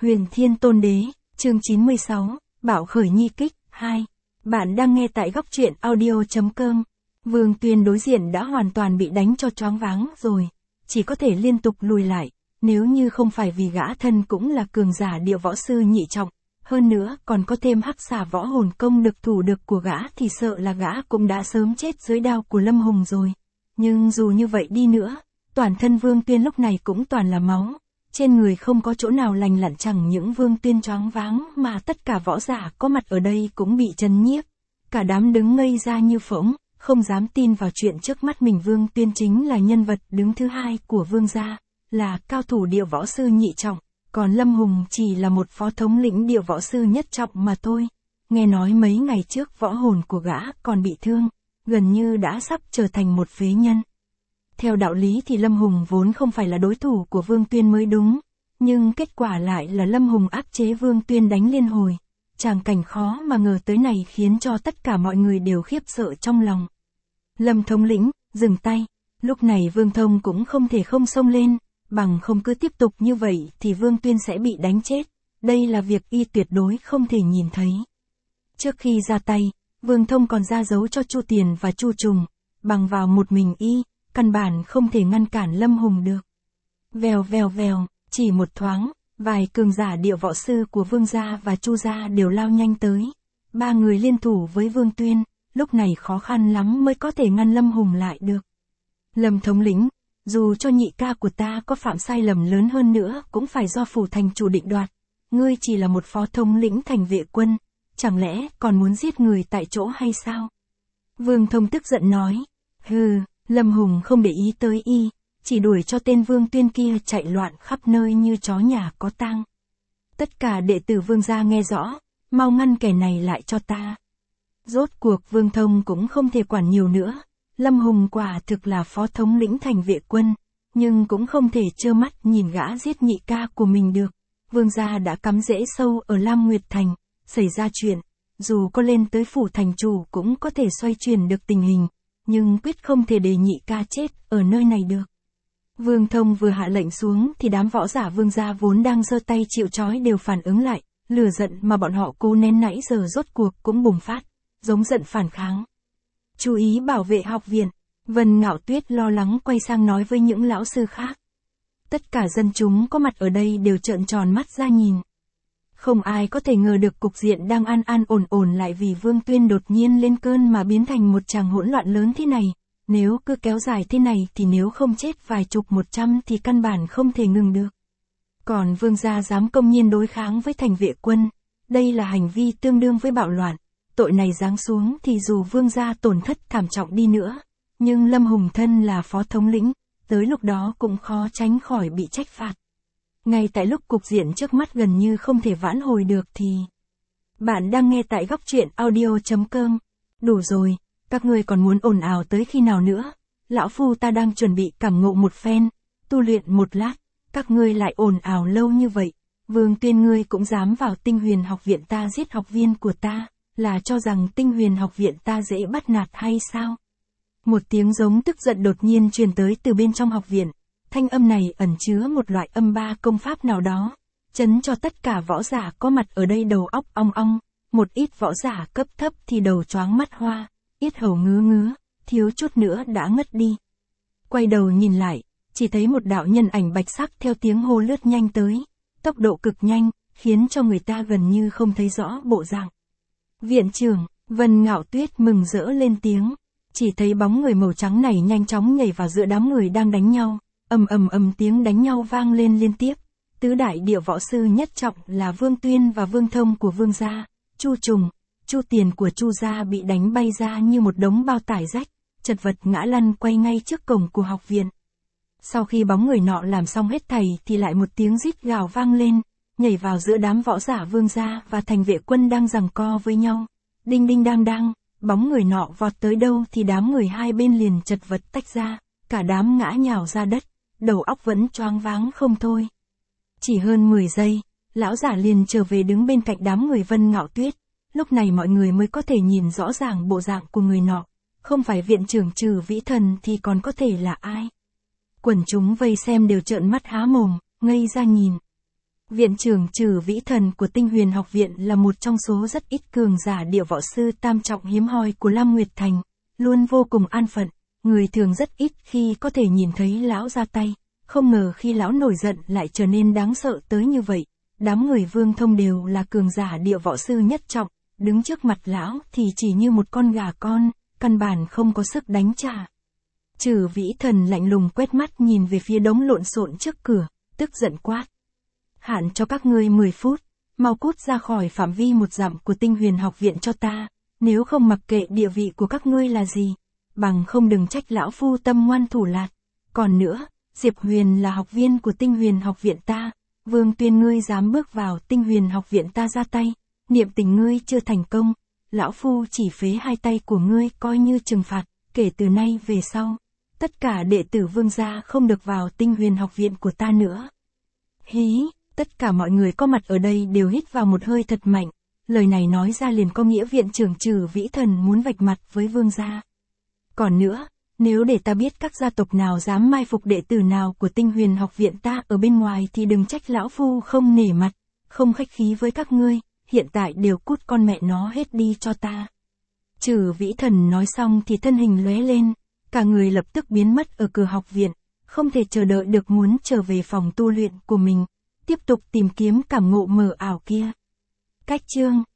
Huyền Thiên Tôn Đế, chương 96, Bạo khởi nhi kích, 2. Bạn đang nghe tại góc truyện audio.com. Vương Tuyên đối diện đã hoàn toàn bị đánh cho choáng váng rồi, chỉ có thể liên tục lùi lại, nếu như không phải vì gã thân cũng là cường giả địa võ sư nhị trọng, hơn nữa còn có thêm hắc xà võ hồn công được thủ được của gã thì sợ là gã cũng đã sớm chết dưới đao của Lâm Hùng rồi. Nhưng dù như vậy đi nữa, toàn thân Vương Tuyên lúc này cũng toàn là máu. Trên người không có chỗ nào lành lặn, chẳng những Vương Tuyên choáng váng mà tất cả võ giả có mặt ở đây cũng bị chấn nhiếp. Cả đám đứng ngây ra như phỗng, không dám tin vào chuyện trước mắt mình. Vương Tuyên chính là nhân vật đứng thứ hai của Vương gia, là cao thủ địa võ sư nhị trọng, còn Lâm Hùng chỉ là một phó thống lĩnh địa võ sư nhất trọng mà thôi. Nghe nói mấy ngày trước võ hồn của gã còn bị thương, gần như đã sắp trở thành một phế nhân. Theo đạo lý thì Lâm Hùng vốn không phải là đối thủ của Vương Tuyên mới đúng, nhưng kết quả lại là Lâm Hùng áp chế Vương Tuyên đánh liên hồi. Tràng cảnh khó mà ngờ tới này khiến cho tất cả mọi người đều khiếp sợ trong lòng. Lâm thống lĩnh, dừng tay. Lúc này Vương Thông cũng không thể không xông lên, bằng không cứ tiếp tục như vậy thì Vương Tuyên sẽ bị đánh chết. Đây là việc y tuyệt đối không thể nhìn thấy. Trước khi ra tay, Vương Thông còn ra dấu cho Chu Tiền và Chu Trùng, bằng vào một mình y, căn bản không thể ngăn cản Lâm Hùng được. Vèo vèo vèo, chỉ một thoáng, vài cường giả địa võ sư của Vương gia và Chu gia đều lao nhanh tới. Ba người liên thủ với Vương Tuyên, lúc này khó khăn lắm mới có thể ngăn Lâm Hùng lại được. Lâm thống lĩnh, dù cho nhị ca của ta có phạm sai lầm lớn hơn nữa cũng phải do phủ thành chủ định đoạt. Ngươi chỉ là một phó thống lĩnh thành vệ quân, chẳng lẽ còn muốn giết người tại chỗ hay sao? Vương Thông tức giận nói. Hừ. Lâm Hùng không để ý tới y, chỉ đuổi cho tên Vương Tuyên kia chạy loạn khắp nơi như chó nhà có tang. Tất cả đệ tử Vương gia nghe rõ, mau ngăn kẻ này lại cho ta. Rốt cuộc Vương Thông cũng không thể quản nhiều nữa, Lâm Hùng quả thực là phó thống lĩnh thành vệ quân, nhưng cũng không thể trơ mắt nhìn gã giết nhị ca của mình được. Vương gia đã cắm rễ sâu ở Lam Nguyệt Thành, xảy ra chuyện, dù có lên tới phủ thành chủ cũng có thể xoay chuyển được tình hình. Nhưng quyết không thể để nhị ca chết ở nơi này được. Vương Thông vừa hạ lệnh xuống thì đám võ giả Vương gia vốn đang giơ tay chịu trói đều phản ứng lại, lửa giận mà bọn họ cố nén nãy giờ rốt cuộc cũng bùng phát, giống giận phản kháng. Chú ý bảo vệ học viện, Vân Ngạo Tuyết lo lắng quay sang nói với những lão sư khác. Tất cả dân chúng có mặt ở đây đều trợn tròn mắt ra nhìn. Không ai có thể ngờ được cục diện đang an ổn lại vì Vương Tuyên đột nhiên lên cơn mà biến thành một tràng hỗn loạn lớn thế này. Nếu cứ kéo dài thế này thì nếu không chết vài chục 100 thì căn bản không thể ngừng được. Còn Vương gia dám công nhiên đối kháng với thành vệ quân, đây là hành vi tương đương với bạo loạn. Tội này giáng xuống thì dù Vương gia tổn thất thảm trọng đi nữa, nhưng Lâm Hùng thân là phó thống lĩnh, tới lúc đó cũng khó tránh khỏi bị trách phạt. Ngay tại lúc cục diện trước mắt gần như không thể vãn hồi được thì... Bạn đang nghe tại góc truyện audio.com. Đủ rồi, các ngươi còn muốn ồn ào tới khi nào nữa? Lão phu ta đang chuẩn bị cảm ngộ một phen, tu luyện một lát, các ngươi lại ồn ào lâu như vậy. Vương Tuyên ngươi cũng dám vào Tinh Huyền học viện ta giết học viên của ta, là cho rằng Tinh Huyền học viện ta dễ bắt nạt hay sao? Một tiếng giống tức giận đột nhiên truyền tới từ bên trong học viện. Thanh âm này ẩn chứa một loại âm ba công pháp nào đó, chấn cho tất cả võ giả có mặt ở đây đầu óc ong ong, một ít võ giả cấp thấp thì đầu choáng mắt hoa, yết hầu ngứa, thiếu chút nữa đã ngất đi. Quay đầu nhìn lại, chỉ thấy một đạo nhân ảnh bạch sắc theo tiếng hô lướt nhanh tới, tốc độ cực nhanh, khiến cho người ta gần như không thấy rõ bộ dạng. Viện trưởng, Vân Ngạo Tuyết mừng rỡ lên tiếng, chỉ thấy bóng người màu trắng này nhanh chóng nhảy vào giữa đám người đang đánh nhau. Ầm tiếng đánh nhau vang lên liên tiếp. Tứ đại địa võ sư nhất trọng là Vương Tuyên và Vương Thông của Vương gia, Chu Trùng, Chu Tiền của Chu gia bị đánh bay ra như một đống bao tải rách, chật vật ngã lăn quay ngay trước cổng của học viện. Sau khi bóng người nọ làm xong hết thảy thì lại một tiếng rít gào vang lên, nhảy vào giữa đám võ giả Vương gia và thành vệ quân đang giằng co với nhau. Đinh đinh đang đang, bóng người nọ vọt tới đâu thì đám người hai bên liền chật vật tách ra, cả đám ngã nhào ra đất. Đầu óc vẫn choáng váng không thôi. Chỉ hơn 10 giây, lão giả liền trở về đứng bên cạnh đám người Vân Ngạo Tuyết, lúc này mọi người mới có thể nhìn rõ ràng bộ dạng của người nọ, không phải viện trưởng Trừ Vĩ Thần thì còn có thể là ai. Quần chúng vây xem đều trợn mắt há mồm, ngây ra nhìn. Viện trưởng Trử Vĩ Thần của Tinh Huyền Học Viện là một trong số rất ít cường giả địa võ sư tam trọng hiếm hoi của Lam Nguyệt Thành, luôn vô cùng an phận, người thường rất ít khi có thể nhìn thấy lão ra tay, không ngờ khi lão nổi giận lại trở nên đáng sợ tới như vậy. Đám người Vương Thông đều là cường giả địa võ sư nhất trọng, đứng trước mặt lão thì chỉ như một con gà con, căn bản không có sức đánh trả. Trử Vĩ Thần lạnh lùng quét mắt nhìn về phía đống lộn xộn trước cửa, tức giận quát. Hạn cho các ngươi 10 phút, mau cút ra khỏi phạm vi 1 dặm của Tinh Huyền Học Viện cho ta, nếu không mặc kệ địa vị của các ngươi là gì, bằng không đừng trách lão phu tâm ngoan thủ lạt. Còn nữa, Diệp Huyền là học viên của Tinh Huyền Học Viện ta, Vương Tuyên ngươi dám bước vào Tinh Huyền Học Viện ta ra tay, niệm tình ngươi chưa thành công, lão phu chỉ phế 2 tay của ngươi coi như trừng phạt, kể từ nay về sau, tất cả đệ tử Vương gia không được vào Tinh Huyền Học Viện của ta nữa. Hí, tất cả mọi người có mặt ở đây đều hít vào một hơi thật mạnh, lời này nói ra liền có nghĩa viện trưởng Trử Vĩ Thần muốn vạch mặt với Vương gia. Còn nữa, nếu để ta biết các gia tộc nào dám mai phục đệ tử nào của Tinh Huyền Học Viện ta ở bên ngoài thì đừng trách lão phu không nể mặt, không khách khí với các ngươi, hiện tại đều cút con mẹ nó hết đi cho ta. Trử Vĩ Thần nói xong thì thân hình lóe lên, cả người lập tức biến mất ở cửa học viện, không thể chờ đợi được muốn trở về phòng tu luyện của mình, tiếp tục tìm kiếm cảm ngộ mờ ảo kia. Cách chương